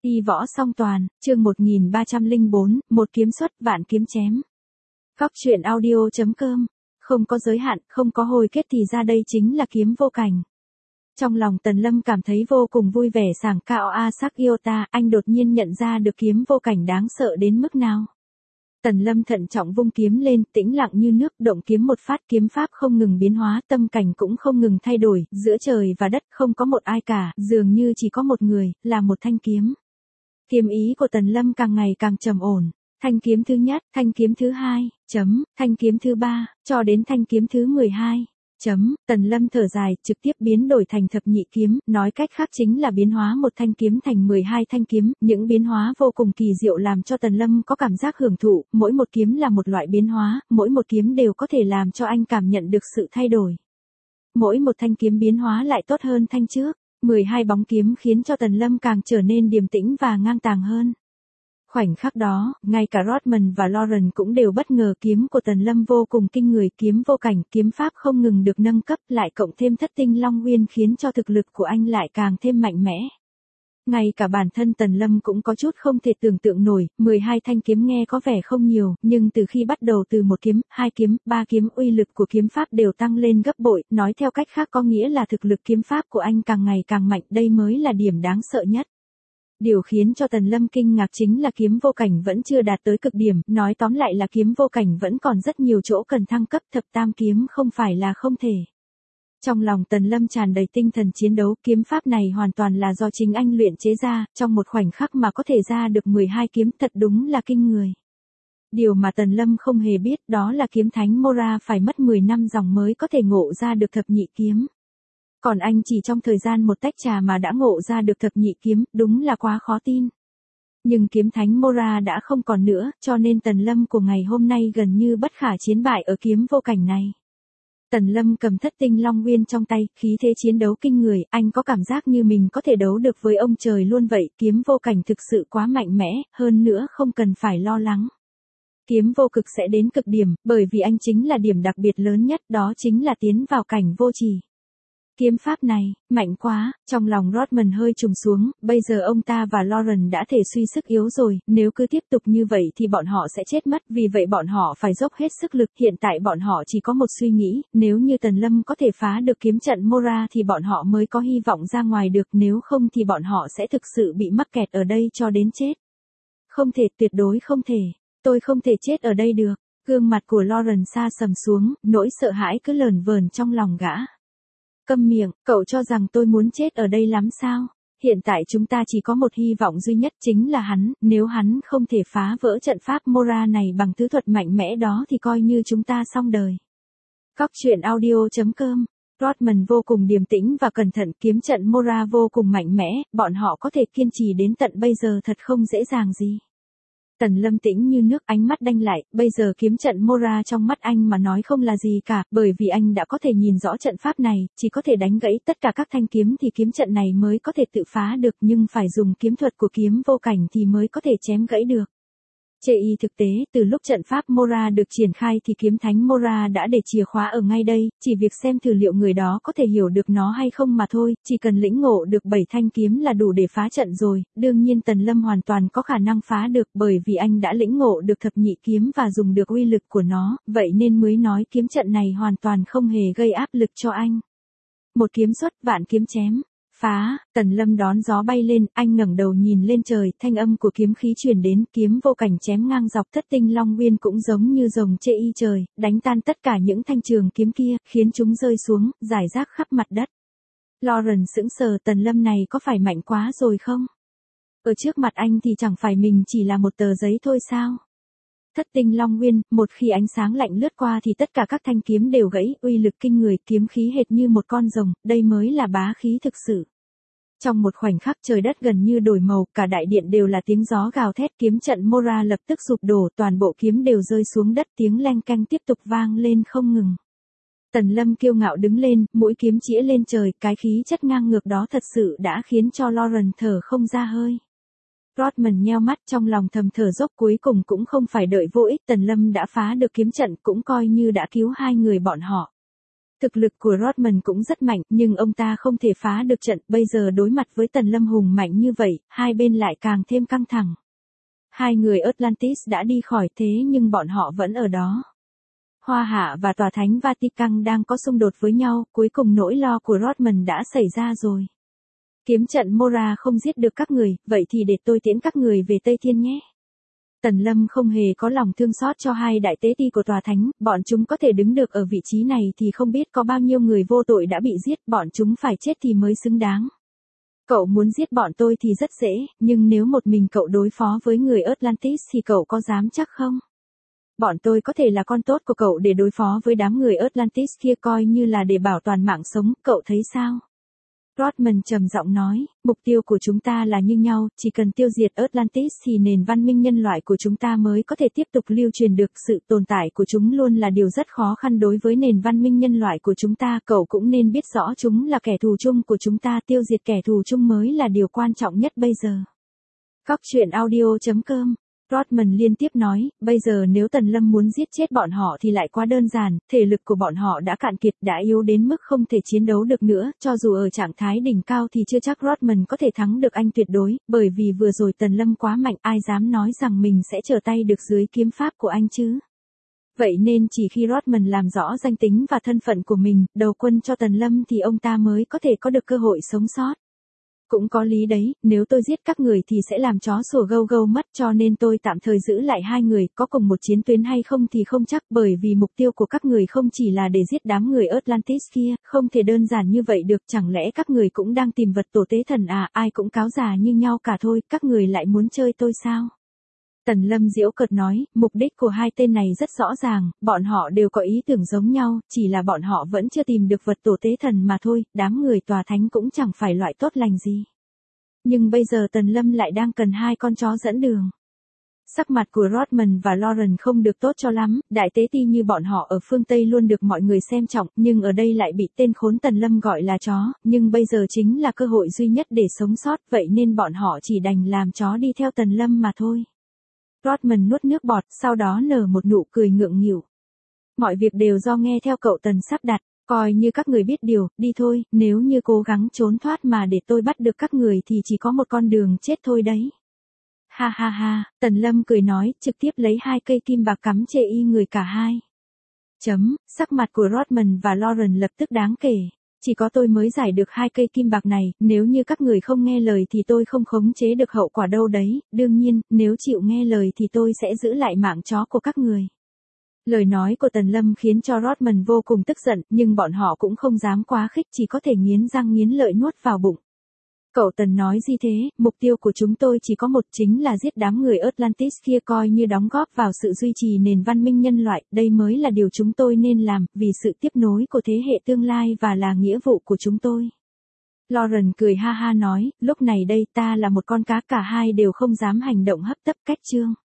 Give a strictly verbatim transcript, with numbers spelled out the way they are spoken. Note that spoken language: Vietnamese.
Đi võ song toàn, chương một nghìn ba trăm lẻ bốn, một kiếm xuất vạn kiếm chém. Góc truyện audio chấm com. Không có giới hạn, không có hồi kết thì ra đây chính là kiếm vô cảnh. Trong lòng Tần Lâm cảm thấy vô cùng vui vẻ sảng cao a sắc yêu ta, anh đột nhiên nhận ra được kiếm vô cảnh đáng sợ đến mức nào. Tần Lâm thận trọng vung kiếm lên, tĩnh lặng như nước, động kiếm một phát, kiếm pháp không ngừng biến hóa, tâm cảnh cũng không ngừng thay đổi, giữa trời và đất không có một ai cả, dường như chỉ có một người, là một thanh kiếm. Kiếm ý của Tần Lâm càng ngày càng trầm ổn. Thanh kiếm thứ nhất, thanh kiếm thứ hai, chấm, thanh kiếm thứ ba, cho đến thanh kiếm thứ mười hai, chấm, Tần Lâm thở dài, trực tiếp biến đổi thành thập nhị kiếm, nói cách khác chính là biến hóa một thanh kiếm thành mười hai thanh kiếm, những biến hóa vô cùng kỳ diệu làm cho Tần Lâm có cảm giác hưởng thụ, mỗi một kiếm là một loại biến hóa, mỗi một kiếm đều có thể làm cho anh cảm nhận được sự thay đổi. Mỗi một thanh kiếm biến hóa lại tốt hơn thanh trước. mười hai bóng kiếm khiến cho Tần Lâm càng trở nên điềm tĩnh và ngang tàng hơn. Khoảnh khắc đó, ngay cả Rodman và Lauren cũng đều bất ngờ kiếm của Tần Lâm vô cùng kinh người, kiếm vô cảnh, kiếm pháp không ngừng được nâng cấp, lại cộng thêm thất tinh long nguyên khiến cho thực lực của anh lại càng thêm mạnh mẽ. Ngay cả bản thân Tần Lâm cũng có chút không thể tưởng tượng nổi, mười hai thanh kiếm nghe có vẻ không nhiều, nhưng từ khi bắt đầu từ một kiếm, hai kiếm, ba kiếm, uy lực của kiếm pháp đều tăng lên gấp bội, nói theo cách khác có nghĩa là thực lực kiếm pháp của anh càng ngày càng mạnh, đây mới là điểm đáng sợ nhất. Điều khiến cho Tần Lâm kinh ngạc chính là kiếm vô cảnh vẫn chưa đạt tới cực điểm, nói tóm lại là kiếm vô cảnh vẫn còn rất nhiều chỗ cần thăng cấp, thập tam kiếm không phải là không thể. Trong lòng Tần Lâm tràn đầy tinh thần chiến đấu, kiếm pháp này hoàn toàn là do chính anh luyện chế ra, trong một khoảnh khắc mà có thể ra được mười hai kiếm, thật đúng là kinh người. Điều mà Tần Lâm không hề biết đó là kiếm thánh Mora phải mất mười năm dòng mới có thể ngộ ra được thập nhị kiếm. Còn anh chỉ trong thời gian một tách trà mà đã ngộ ra được thập nhị kiếm, đúng là quá khó tin. Nhưng kiếm thánh Mora đã không còn nữa, cho nên Tần Lâm của ngày hôm nay gần như bất khả chiến bại ở kiếm vô cảnh này. Tần Lâm cầm thất tinh long nguyên trong tay, khí thế chiến đấu kinh người, anh có cảm giác như mình có thể đấu được với ông trời luôn vậy, kiếm vô cảnh thực sự quá mạnh mẽ, hơn nữa không cần phải lo lắng. Kiếm vô cực sẽ đến cực điểm, bởi vì anh chính là điểm đặc biệt lớn nhất, đó chính là tiến vào cảnh vô trì. Kiếm pháp này, mạnh quá, trong lòng Rodman hơi trùng xuống, bây giờ ông ta và Lauren đã thể suy sức yếu rồi, nếu cứ tiếp tục như vậy thì bọn họ sẽ chết mất, vì vậy bọn họ phải dốc hết sức lực, hiện tại bọn họ chỉ có một suy nghĩ, nếu như Tần Lâm có thể phá được kiếm trận Mora thì bọn họ mới có hy vọng ra ngoài được, nếu không thì bọn họ sẽ thực sự bị mắc kẹt ở đây cho đến chết. Không thể, tuyệt đối không thể, tôi không thể chết ở đây được, gương mặt của Lauren sa sầm xuống, nỗi sợ hãi cứ lờn vờn trong lòng gã. Câm miệng, cậu cho rằng tôi muốn chết ở đây lắm sao? Hiện tại chúng ta chỉ có một hy vọng duy nhất chính là hắn, nếu hắn không thể phá vỡ trận pháp Mora này bằng thứ thuật mạnh mẽ đó thì coi như chúng ta xong đời. Góc truyện audio chấm com. Rodman vô cùng điềm tĩnh và cẩn thận, kiếm trận Mora vô cùng mạnh mẽ, bọn họ có thể kiên trì đến tận bây giờ thật không dễ dàng gì. Tần Lâm tĩnh như nước, ánh mắt đanh lại, bây giờ kiếm trận Mora trong mắt anh mà nói không là gì cả, bởi vì anh đã có thể nhìn rõ trận pháp này, chỉ có thể đánh gãy tất cả các thanh kiếm thì kiếm trận này mới có thể tự phá được, nhưng phải dùng kiếm thuật của kiếm vô cảnh thì mới có thể chém gãy được. Chê y thực tế, từ lúc trận pháp Mora được triển khai thì kiếm thánh Mora đã để chìa khóa ở ngay đây, chỉ việc xem thử liệu người đó có thể hiểu được nó hay không mà thôi, chỉ cần lĩnh ngộ được bảy thanh kiếm là đủ để phá trận rồi, đương nhiên Tần Lâm hoàn toàn có khả năng phá được bởi vì anh đã lĩnh ngộ được thập nhị kiếm và dùng được uy lực của nó, vậy nên mới nói kiếm trận này hoàn toàn không hề gây áp lực cho anh. Một kiếm xuất vạn kiếm chém. Phá, Tần Lâm đón gió bay lên, anh ngẩng đầu nhìn lên trời, thanh âm của kiếm khí truyền đến, kiếm vô cảnh chém ngang dọc thất tinh long nguyên cũng giống như rồng chê y trời, đánh tan tất cả những thanh trường kiếm kia, khiến chúng rơi xuống, rải rác khắp mặt đất. Lauren sững sờ, Tần Lâm này có phải mạnh quá rồi không? Ở trước mặt anh thì chẳng phải mình chỉ là một tờ giấy thôi sao? Thất tinh long nguyên, một khi ánh sáng lạnh lướt qua thì tất cả các thanh kiếm đều gãy, uy lực kinh người, kiếm khí hệt như một con rồng, đây mới là bá khí thực sự. Trong một khoảnh khắc trời đất gần như đổi màu, cả đại điện đều là tiếng gió gào thét, kiếm trận Mora lập tức sụp đổ, toàn bộ kiếm đều rơi xuống đất, tiếng leng keng tiếp tục vang lên không ngừng. Tần Lâm kiêu ngạo đứng lên, mũi kiếm chĩa lên trời, cái khí chất ngang ngược đó thật sự đã khiến cho Lauren thở không ra hơi. Rodman nheo mắt, trong lòng thầm thở dốc, cuối cùng cũng không phải đợi vô ích, Tần Lâm đã phá được kiếm trận, cũng coi như đã cứu hai người bọn họ. Thực lực của Rodman cũng rất mạnh, nhưng ông ta không thể phá được trận, bây giờ đối mặt với Tần Lâm hùng mạnh như vậy, hai bên lại càng thêm căng thẳng. Hai người Atlantis đã đi khỏi thế nhưng bọn họ vẫn ở đó. Hoa Hạ và Tòa Thánh Vatican đang có xung đột với nhau, cuối cùng nỗi lo của Rodman đã xảy ra rồi. Kiếm trận Mora không giết được các người, vậy thì để tôi tiễn các người về Tây Thiên nhé. Tần Lâm không hề có lòng thương xót cho hai đại tế ti của Tòa Thánh, bọn chúng có thể đứng được ở vị trí này thì không biết có bao nhiêu người vô tội đã bị giết, bọn chúng phải chết thì mới xứng đáng. Cậu muốn giết bọn tôi thì rất dễ, nhưng nếu một mình cậu đối phó với người Atlantis thì cậu có dám chắc không? Bọn tôi có thể là con tốt của cậu để đối phó với đám người Atlantis kia, coi như là để bảo toàn mạng sống, cậu thấy sao? Rodman trầm giọng nói, mục tiêu của chúng ta là như nhau, chỉ cần tiêu diệt Atlantis thì nền văn minh nhân loại của chúng ta mới có thể tiếp tục lưu truyền được, sự tồn tại của chúng luôn là điều rất khó khăn đối với nền văn minh nhân loại của chúng ta, cậu cũng nên biết rõ chúng là kẻ thù chung của chúng ta, tiêu diệt kẻ thù chung mới là điều quan trọng nhất bây giờ. Góc truyện audio chấm com Rodman liên tiếp nói, bây giờ nếu Tần Lâm muốn giết chết bọn họ thì lại quá đơn giản, thể lực của bọn họ đã cạn kiệt, đã yếu đến mức không thể chiến đấu được nữa, cho dù ở trạng thái đỉnh cao thì chưa chắc Rodman có thể thắng được anh tuyệt đối, bởi vì vừa rồi Tần Lâm quá mạnh, ai dám nói rằng mình sẽ trở tay được dưới kiếm pháp của anh chứ. Vậy nên chỉ khi Rodman làm rõ danh tính và thân phận của mình, đầu quân cho Tần Lâm thì ông ta mới có thể có được cơ hội sống sót. Cũng có lý đấy, nếu tôi giết các người thì sẽ làm chó sủa gâu gâu mất, cho nên tôi tạm thời giữ lại hai người, có cùng một chiến tuyến hay không thì không chắc, bởi vì mục tiêu của các người không chỉ là để giết đám người Atlantis kia, không thể đơn giản như vậy được, chẳng lẽ các người cũng đang tìm vật tổ tế thần à, ai cũng cáo già như nhau cả thôi, các người lại muốn chơi tôi sao? Tần Lâm giễu cợt nói, mục đích của hai tên này rất rõ ràng, bọn họ đều có ý tưởng giống nhau, chỉ là bọn họ vẫn chưa tìm được vật tổ tế thần mà thôi, đám người Tòa Thánh cũng chẳng phải loại tốt lành gì. Nhưng bây giờ Tần Lâm lại đang cần hai con chó dẫn đường. Sắc mặt của Rodman và Lauren không được tốt cho lắm, đại tế ti như bọn họ ở phương Tây luôn được mọi người xem trọng, nhưng ở đây lại bị tên khốn Tần Lâm gọi là chó, nhưng bây giờ chính là cơ hội duy nhất để sống sót, vậy nên bọn họ chỉ đành làm chó đi theo Tần Lâm mà thôi. Rodman nuốt nước bọt, sau đó nở một nụ cười ngượng nghịu. Mọi việc đều do nghe theo cậu Tần sắp đặt, coi như các người biết điều, đi thôi, nếu như cố gắng trốn thoát mà để tôi bắt được các người thì chỉ có một con đường chết thôi đấy. Ha ha ha, Tần Lâm cười nói, trực tiếp lấy hai cây kim bạc cắm chê y người cả hai. Chấm, sắc mặt của Rodman và Lauren lập tức đáng kể. Chỉ có tôi mới giải được hai cây kim bạc này, nếu như các người không nghe lời thì tôi không khống chế được hậu quả đâu đấy, đương nhiên, nếu chịu nghe lời thì tôi sẽ giữ lại mạng chó của các người. Lời nói của Tần Lâm khiến cho Rodman vô cùng tức giận, nhưng bọn họ cũng không dám quá khích, chỉ có thể nghiến răng nghiến lợi nuốt vào bụng. Cậu Tần nói gì thế, mục tiêu của chúng tôi chỉ có một, chính là giết đám người Atlantis kia, coi như đóng góp vào sự duy trì nền văn minh nhân loại, đây mới là điều chúng tôi nên làm, vì sự tiếp nối của thế hệ tương lai và là nghĩa vụ của chúng tôi. Lauren cười ha ha nói, lúc này đây ta là một con cá, cả hai đều không dám hành động hấp tấp cách chương.